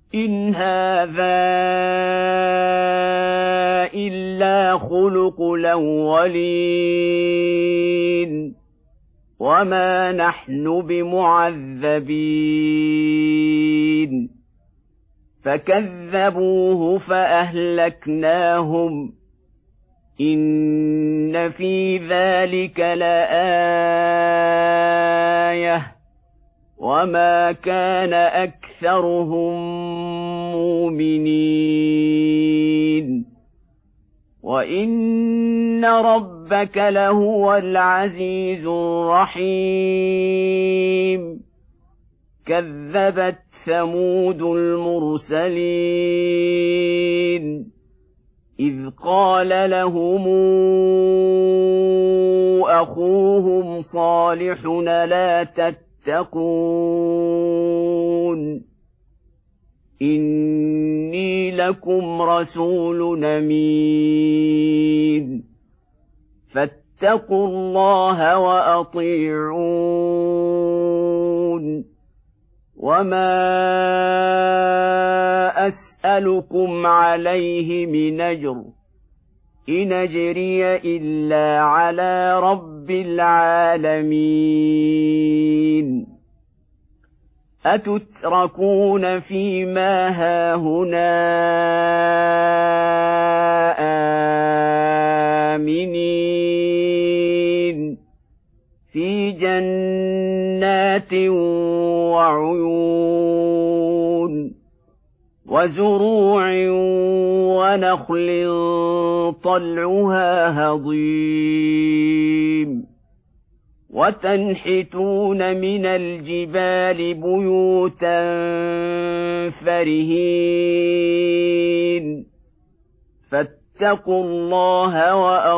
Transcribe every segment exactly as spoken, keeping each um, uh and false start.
إن هذا إلا خلق الأولين وما نحن بمعذبين فكذبوه فأهلكناهم إن في ذلك لآية وما كان أكثرهم مؤمنين وإن ربك لهو العزيز الرحيم كذبت ثمود المرسلين إذ قال لهم أخوهم صالح لا تتقون إني لكم رسول أمين فاتقوا الله وأطيعون وما أسألكم عليه من أجر إن أجري إلا على رب العالمين أتتركون فيما هاهنا آمنين في جنات وعيون وزروع ونخل طلعها هضيم وتنحتون من الجبال بيوتا فرهين فاتقوا الله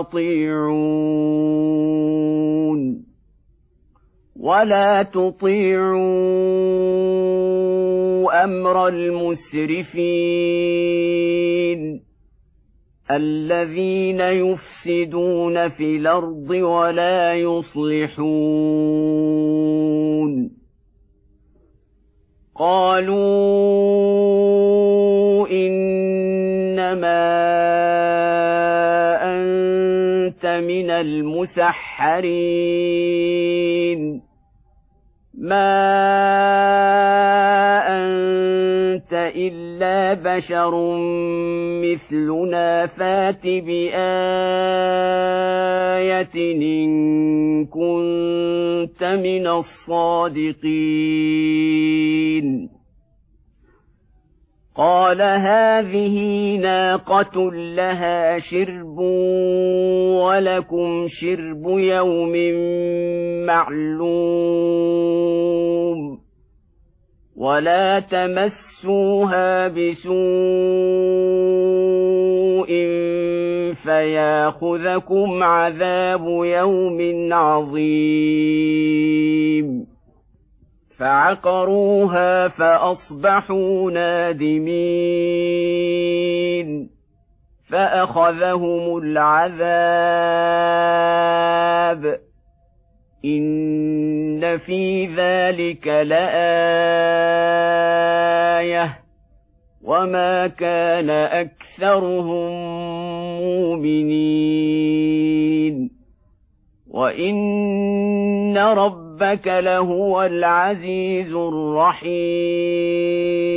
وأطيعون ولا تطيعوا أمر المسرفين الذين يفسدون في الأرض ولا يصلحون قالوا إنما أنت من المسحرين ما أنت إلا بشر مثلنا فات بآية إن كنت من الصادقين قال هذه ناقة لها شرب ولكم شرب يوم معلوم ولا تمسوها بسوء فياخذكم عذاب يوم عظيم فعقروها فأصبحوا نادمين فأخذهم العذاب إن في ذلك لآية وما كان أكثرهم مؤمنين وإن ربك لهو العزيز الرحيم